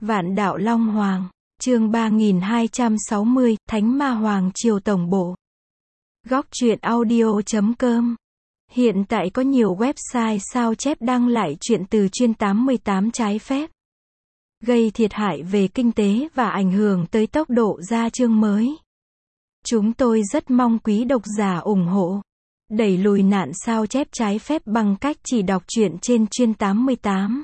Vạn Đạo Long Hoàng, chương 3260, Thánh Ma Hoàng Triều Tổng Bộ. Góc truyện audio.com. Hiện tại có nhiều website sao chép đăng lại truyện từ chuyên 88 trái phép, gây thiệt hại về kinh tế và ảnh hưởng tới tốc độ ra chương mới. Chúng tôi rất mong quý độc giả ủng hộ, đẩy lùi nạn sao chép trái phép bằng cách chỉ đọc truyện trên chuyên 88.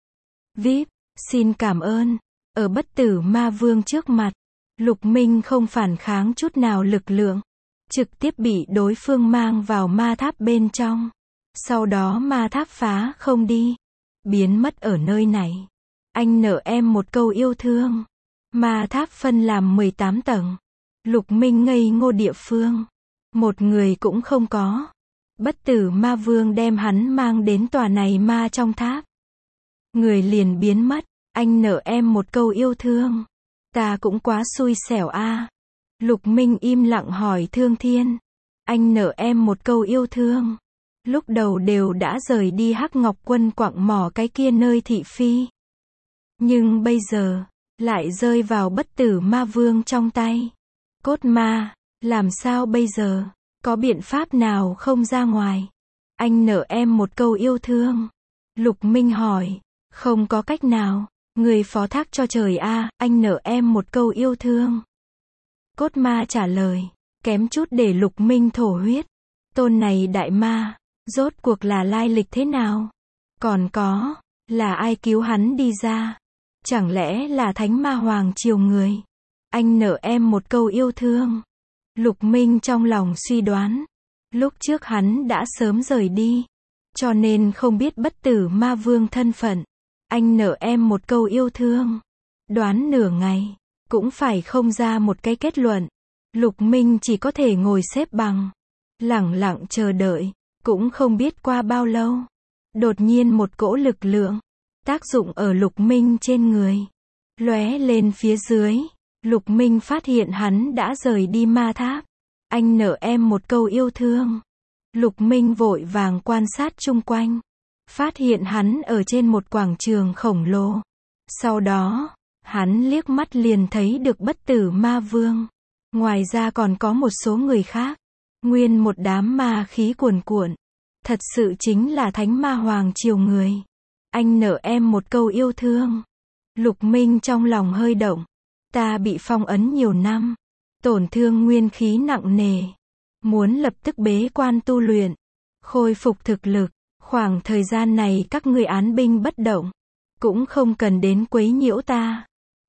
VIP, xin cảm ơn. Ở Bất Tử Ma Vương trước mặt, Lục Minh không phản kháng chút nào lực lượng, trực tiếp bị đối phương mang vào ma tháp bên trong. Sau đó ma tháp phá không đi, biến mất ở nơi này. Anh nợ em một câu yêu thương. Ma tháp phân làm 18 tầng. Lục Minh ngây ngô địa phương, một người cũng không có. Bất Tử Ma Vương đem hắn mang đến tòa này ma trong tháp, người liền biến mất. Anh nợ em một câu yêu thương. Ta cũng quá xui xẻo a. Lục Minh im lặng hỏi Thương Thiên. Anh nợ em một câu yêu thương. Lúc đầu đều đã rời đi Hắc Ngọc Quân quặng mỏ cái kia nơi thị phi, nhưng bây giờ lại rơi vào Bất Tử Ma Vương trong tay. Cốt ma, làm sao bây giờ? Có biện pháp nào không ra ngoài? Anh nợ em một câu yêu thương. Lục Minh hỏi. Không có cách nào. Người phó thác cho trời a, anh nợ em một câu yêu thương. Cốt ma trả lời, kém chút để Lục Minh thổ huyết. Tôn này đại ma, rốt cuộc là lai lịch thế nào? Còn có, là ai cứu hắn đi ra? Chẳng lẽ là Thánh Ma Hoàng Triều người? Anh nợ em một câu yêu thương. Lục Minh trong lòng suy đoán, lúc trước hắn đã sớm rời đi, cho nên không biết Bất Tử Ma Vương thân phận. Anh nợ em một câu yêu thương. Đoán nửa ngày, cũng phải không ra một cái kết luận. Lục Minh chỉ có thể ngồi xếp bằng, lẳng lặng chờ đợi. Cũng không biết qua bao lâu, đột nhiên một cỗ lực lượng tác dụng ở Lục Minh trên người, lóe lên phía dưới. Lục Minh phát hiện hắn đã rời đi ma tháp. Anh nợ em một câu yêu thương. Lục Minh vội vàng quan sát chung quanh, phát hiện hắn ở trên một quảng trường khổng lồ. Sau đó, hắn liếc mắt liền thấy được Bất Tử Ma Vương. Ngoài ra còn có một số người khác. Nguyên một đám ma khí cuồn cuộn. Thật sự chính là Thánh Ma Hoàng Triều người. Anh nợ em một câu yêu thương. Lục Minh trong lòng hơi động. Ta bị phong ấn nhiều năm, tổn thương nguyên khí nặng nề, muốn lập tức bế quan tu luyện, khôi phục thực lực. Khoảng thời gian này các ngươi án binh bất động, cũng không cần đến quấy nhiễu ta.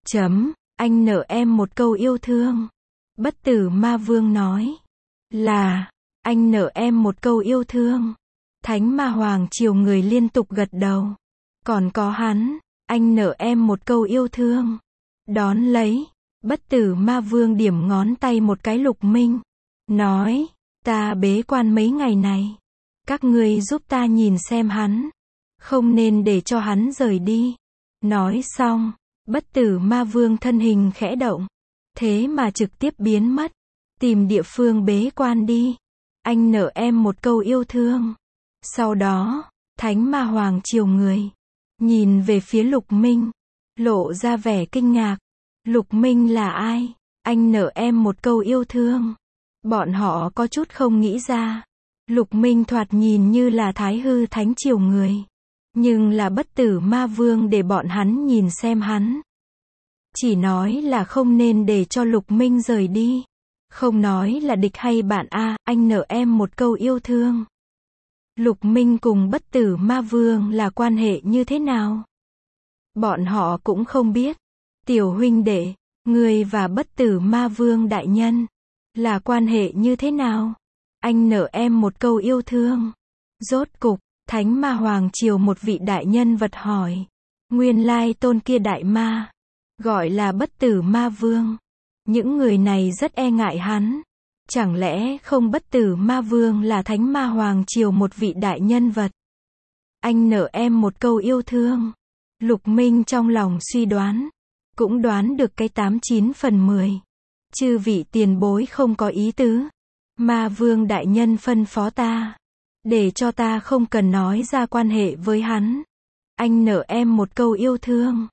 Anh nợ em một câu yêu thương. Bất Tử Ma Vương nói. Là, anh nợ em một câu yêu thương. Thánh Ma Hoàng Triều người liên tục gật đầu. Còn có hắn, anh nợ em một câu yêu thương. Đón lấy, Bất Tử Ma Vương điểm ngón tay một cái Lục Minh, nói, ta bế quan mấy ngày này, các ngươi giúp ta nhìn xem hắn, không nên để cho hắn rời đi. Nói xong, Bất Tử Ma Vương thân hình khẽ động, thế mà trực tiếp biến mất, tìm địa phương bế quan đi. Anh nợ em một câu yêu thương. Sau đó, Thánh Ma Hoàng Triều người nhìn về phía Lục Minh, lộ ra vẻ kinh ngạc. Lục Minh là ai? Anh nợ em một câu yêu thương. Bọn họ có chút không nghĩ ra. Lục Minh thoạt nhìn như là Thái Hư Thánh Triều người, nhưng là Bất Tử Ma Vương để bọn hắn nhìn xem hắn. Chỉ nói là không nên để cho Lục Minh rời đi, không nói là địch hay bạn a. Anh nợ em một câu yêu thương. Lục Minh cùng Bất Tử Ma Vương là quan hệ như thế nào? Bọn họ cũng không biết. Tiểu huynh đệ, người và Bất Tử Ma Vương đại nhân là quan hệ như thế nào? Anh nợ em một câu yêu thương. Rốt cục, Thánh Ma Hoàng Triều một vị đại nhân vật hỏi. Nguyên lai tôn kia đại ma, gọi là Bất Tử Ma Vương. Những người này rất e ngại hắn. Chẳng lẽ không Bất Tử Ma Vương là Thánh Ma Hoàng Triều một vị đại nhân vật? Anh nợ em một câu yêu thương. Lục Minh trong lòng suy đoán, cũng đoán được cái 89 phần 10. Chư vị tiền bối không có ý tứ. Ma Vương đại nhân phân phó ta, để cho ta không cần nói ra quan hệ với hắn. Anh nợ em một câu yêu thương.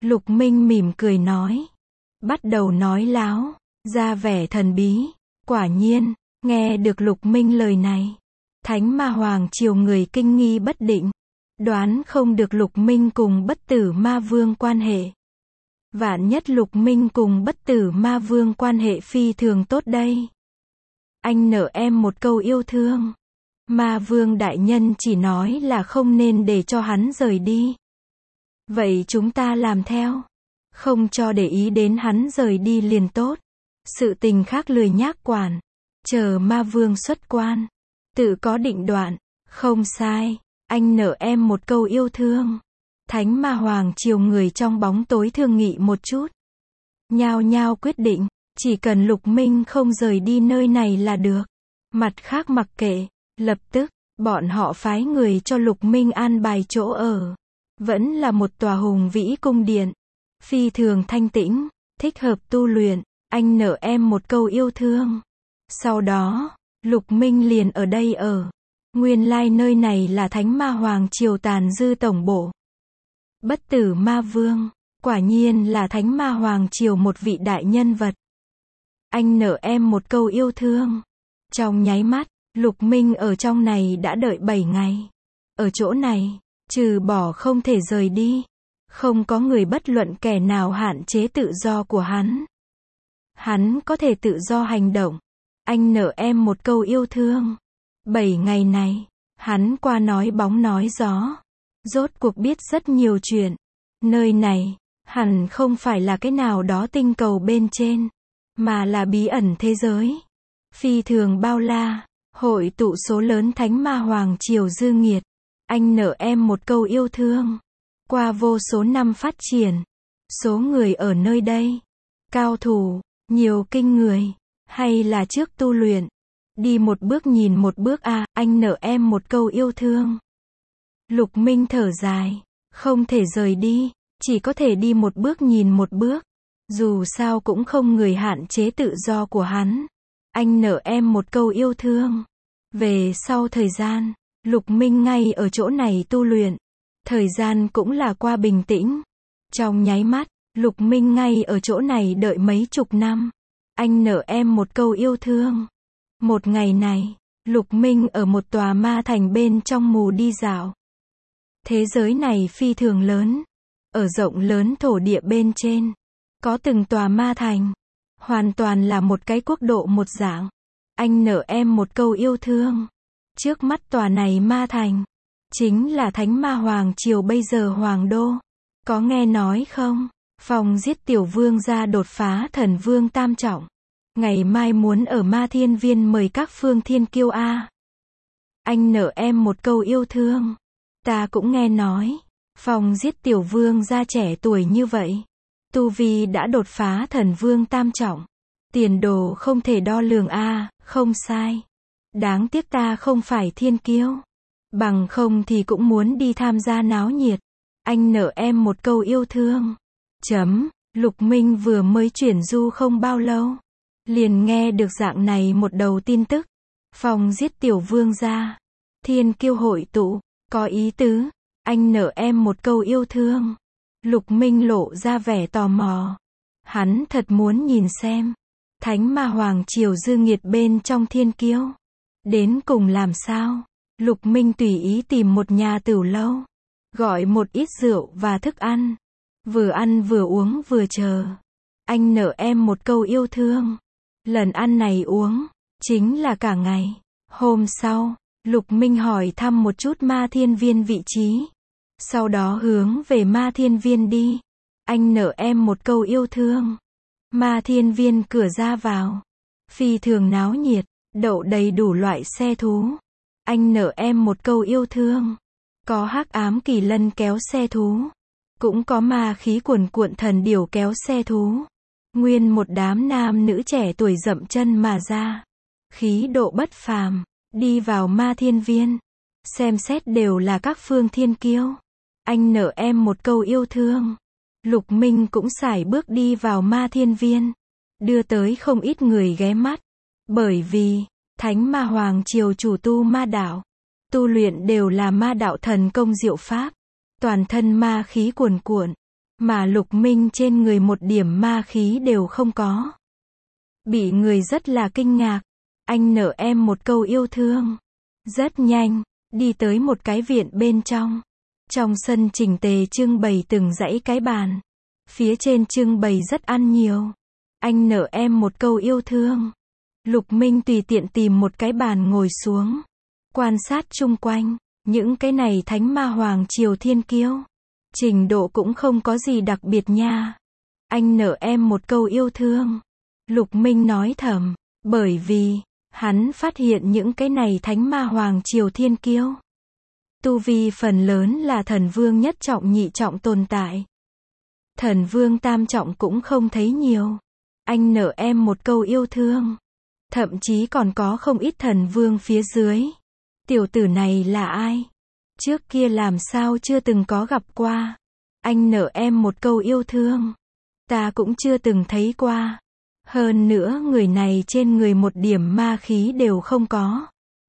Lục Minh mỉm cười nói. Bắt đầu nói láo, ra vẻ thần bí. Quả nhiên, nghe được Lục Minh lời này, Thánh Ma Hoàng Triều người kinh nghi bất định. Đoán không được Lục Minh cùng Bất Tử Ma Vương quan hệ. Vạn nhất Lục Minh cùng Bất Tử Ma Vương quan hệ phi thường tốt đây. Anh nợ em một câu yêu thương. Ma Vương đại nhân chỉ nói là không nên để cho hắn rời đi. Vậy chúng ta làm theo. Không cho để ý đến hắn rời đi liền tốt. Sự tình khác lười nhác quản. Chờ Ma Vương xuất quan. Tự có định đoạn. Không sai. Anh nợ em một câu yêu thương. Thánh Ma Hoàng Triều người trong bóng tối thương nghị một chút. Nhao nhao quyết định. Chỉ cần Lục Minh không rời đi nơi này là được. Mặt khác mặc kệ. Lập tức, bọn họ phái người cho Lục Minh an bài chỗ ở. Vẫn là một tòa hùng vĩ cung điện. Phi thường thanh tĩnh, thích hợp tu luyện. Anh nợ em một câu yêu thương. Sau đó, Lục Minh liền ở đây ở. Nguyên lai nơi này là Thánh Ma Hoàng Triều tàn dư tổng bộ. Bất Tử Ma Vương, quả nhiên là Thánh Ma Hoàng Triều một vị đại nhân vật. Anh nợ em một câu yêu thương. Trong nháy mắt, Lục Minh ở trong này đã đợi 7 ngày. Ở chỗ này, trừ bỏ không thể rời đi, không có người bất luận kẻ nào hạn chế tự do của hắn. Hắn có thể tự do hành động. Anh nợ em một câu yêu thương. 7 ngày này, hắn qua nói bóng nói gió. Rốt cuộc biết rất nhiều chuyện. Nơi này, hẳn không phải là cái nào đó tinh cầu bên trên, mà là bí ẩn thế giới. Phi thường bao la, hội tụ số lớn Thánh Ma Hoàng Triều dư nghiệt. Anh nợ em một câu yêu thương. Qua vô số năm phát triển, số người ở nơi đây, cao thủ, nhiều kinh người, hay là trước tu luyện, đi một bước nhìn một bước anh nợ em một câu yêu thương. Lục Minh thở dài, không thể rời đi, chỉ có thể đi một bước nhìn một bước, dù sao cũng không người hạn chế tự do của hắn. Anh nợ em một câu yêu thương. Về sau thời gian, Lục Minh ngay ở chỗ này tu luyện. Thời gian cũng là qua bình tĩnh. Trong nháy mắt, Lục Minh ngay ở chỗ này đợi mấy chục năm. Anh nợ em một câu yêu thương. Một ngày này, Lục Minh ở một tòa ma thành bên trong mù đi dạo. Thế giới này phi thường lớn. Ở rộng lớn thổ địa bên trên, có từng tòa ma thành. Hoàn toàn là một cái quốc độ một dạng. Anh nợ em một câu yêu thương. Trước mắt tòa này ma thành, chính là Thánh Ma Hoàng Triều bây giờ Hoàng Đô. Có nghe nói không? Phòng giết tiểu vương gia đột phá thần vương tam trọng. Ngày mai muốn ở Ma Thiên Viên mời các phương thiên kiêu Anh nợ em một câu yêu thương. Ta cũng nghe nói, phòng giết tiểu vương gia trẻ tuổi như vậy, tu vi đã đột phá thần vương tam trọng. Tiền đồ không thể đo lường không sai. Đáng tiếc ta không phải thiên kiêu. Bằng không thì cũng muốn đi tham gia náo nhiệt. Anh nợ em một câu yêu thương. Lục Minh vừa mới chuyển du không bao lâu, liền nghe được dạng này một đầu tin tức. Phòng giết tiểu vương gia, thiên kiêu hội tụ, có ý tứ. Anh nợ em một câu yêu thương. Lục Minh lộ ra vẻ tò mò. Hắn thật muốn nhìn xem Thánh Ma Hoàng Triều dư nghiệt bên trong thiên kiêu đến cùng làm sao. Lục Minh tùy ý tìm một nhà tửu lâu, gọi một ít rượu và thức ăn, vừa ăn vừa uống vừa chờ. Anh nợ em một câu yêu thương. Lần ăn này uống chính là cả ngày. Hôm sau, Lục Minh hỏi thăm một chút Ma Thiên Viên vị trí, sau đó hướng về Ma Thiên Viên đi. Anh nợ em một câu yêu thương. Ma Thiên Viên cửa ra vào phi thường náo nhiệt, đậu đầy đủ loại xe thú. Anh nợ em một câu yêu thương. Có hắc ám kỳ lân kéo xe thú, cũng có ma khí cuồn cuộn thần điểu kéo xe thú. Nguyên một đám nam nữ trẻ tuổi dậm chân mà ra, khí độ bất phàm, đi vào Ma Thiên Viên. Xem xét đều là các phương thiên kiêu. Anh nợ em một câu yêu thương. Lục Minh cũng sải bước đi vào Ma Thiên Viên, đưa tới không ít người ghé mắt. Bởi vì, Thánh Ma Hoàng Triều chủ tu ma đạo, tu luyện đều là ma đạo thần công diệu pháp, toàn thân ma khí cuồn cuộn, Mà Lục Minh trên người một điểm ma khí đều không có. Bị người rất là kinh ngạc. Anh nở em một câu yêu thương. Rất nhanh, đi tới một cái viện bên trong. Trong sân chỉnh tề trưng bày từng dãy cái bàn. Phía trên trưng bày rất ăn nhiều. Anh nở em một câu yêu thương. Lục Minh tùy tiện tìm một cái bàn ngồi xuống. Quan sát chung quanh. Những cái này thánh ma hoàng triều thiên kiêu. Trình độ cũng không có gì đặc biệt nha. Anh nở em một câu yêu thương. Lục Minh nói thầm. Bởi vì, hắn phát hiện những cái này thánh ma hoàng triều thiên kiêu. Tu vi phần lớn là thần vương nhất trọng nhị trọng tồn tại. Thần vương tam trọng cũng không thấy nhiều. Anh nở em một câu yêu thương. Thậm chí còn có không ít thần vương phía dưới. Tiểu tử này là ai? Trước kia làm sao chưa từng có gặp qua. Anh nở em một câu yêu thương. Ta cũng chưa từng thấy qua. Hơn nữa người này trên người một điểm ma khí đều không có.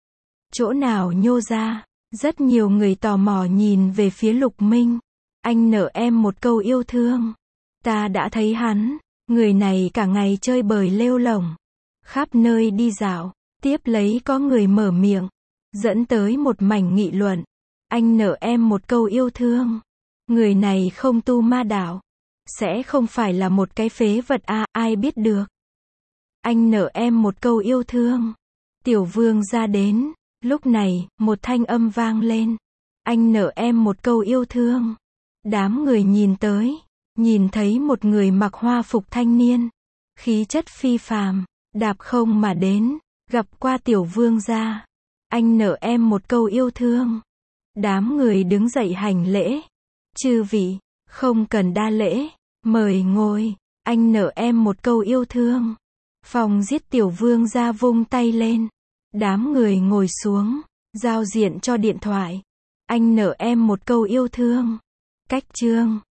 Chỗ nào nhô ra? Rất nhiều người tò mò nhìn về phía Lục Minh. Anh nở em một câu yêu thương. Ta đã thấy hắn. Người này cả ngày chơi bời lêu lổng. Khắp nơi đi dạo. Tiếp lấy có người mở miệng. Dẫn tới một mảnh nghị luận. Anh nở em một câu yêu thương. Người này không tu ma đạo. Sẽ không phải là một cái phế vật à, ai biết được. Anh nở em một câu yêu thương. Tiểu vương ra đến. Lúc này, một thanh âm vang lên. Anh nở em một câu yêu thương. Đám người nhìn tới. Nhìn thấy một người mặc hoa phục thanh niên. Khí chất phi phàm. Đạp không mà đến. Gặp qua tiểu vương gia. Anh nở em một câu yêu thương. Đám người đứng dậy hành lễ. Chư vị, không cần đa lễ. Mời ngồi. Anh nở em một câu yêu thương. Phòng giết tiểu vương gia vung tay lên. Đám người ngồi xuống. Giao diện cho điện thoại. Anh nở em một câu yêu thương. Cách chương